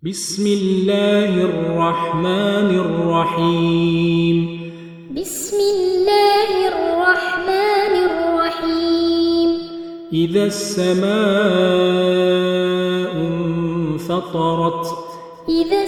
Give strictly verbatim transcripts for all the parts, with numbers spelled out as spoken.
بسم الله الرحمن الرحيم بسم الله الرحمن الرحيم إذا السماء انفطرت إذا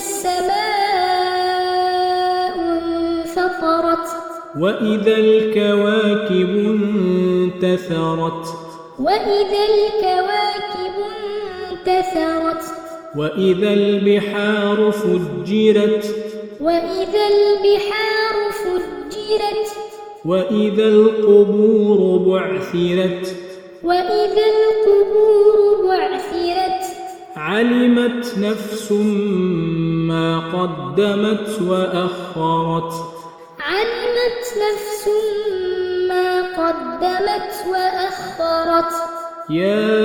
السماء انفطرت وإذا الكواكب انتثرت وإذا الكواكب انتثرت وإذا البحار فجرت وإذا البحار فجرت وإذا القبور بعثرت وإذا القبور بعثرت علمت نفس ما قدمت وأخرت علمت نفس ما قدمت وأخرت يا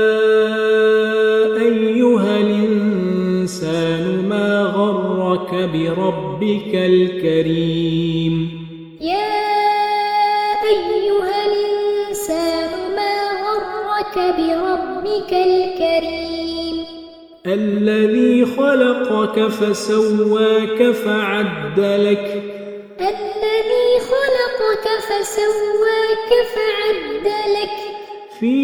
أيها الإنسان ما غرك بربك الكريم يا أيها الإنسان ما غرك بربك الكريم الذي خلقك فسواك فعدلك الذي خلقك فسواك فعدلك في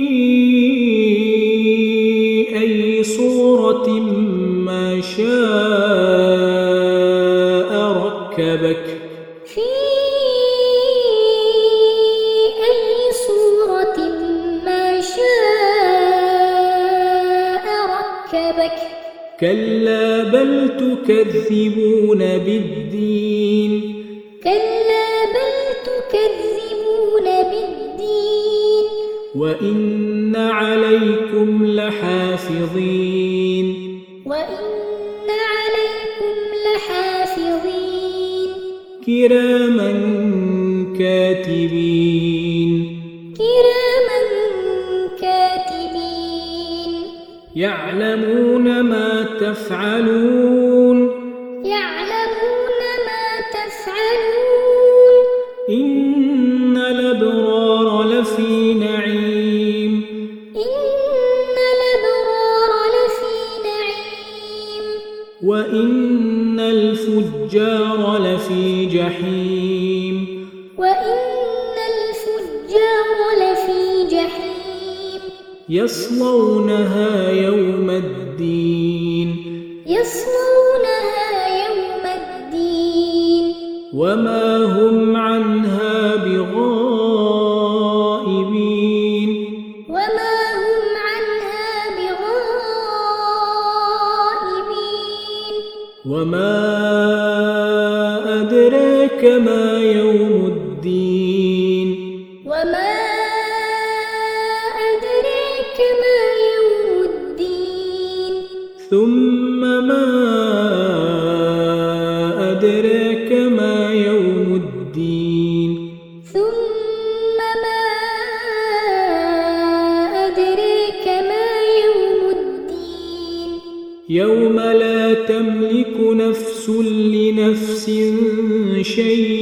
أي صورة ما شاء ركبك في أي صورة ما شاء ركبك كلا بل تكذبون بالدين كلا بل تكذبون بالدين وإن عليكم لحافظين وإن عليكم لحافظين كراما كاتبين كراما كاتبين يعلمون ما تفعلون يعلمون ما تفعلون إن الأبرار لفي نعيم إن الأبرار لفي نعيم وإن الفجار لفي جحيم وإن الفجار لفي جحيم يصلونها يوم الدين يصلونها يوم الدين وما هم عنها بغائبين وما هم عنها بغائبين وما أدراك ما يوم الدين وما أدراك ما يوم الدين ثم ما أدراك ما يوم الدين ثم ما أدراك ما يوم الدين يوم لا تملك نفس لنفس شيئا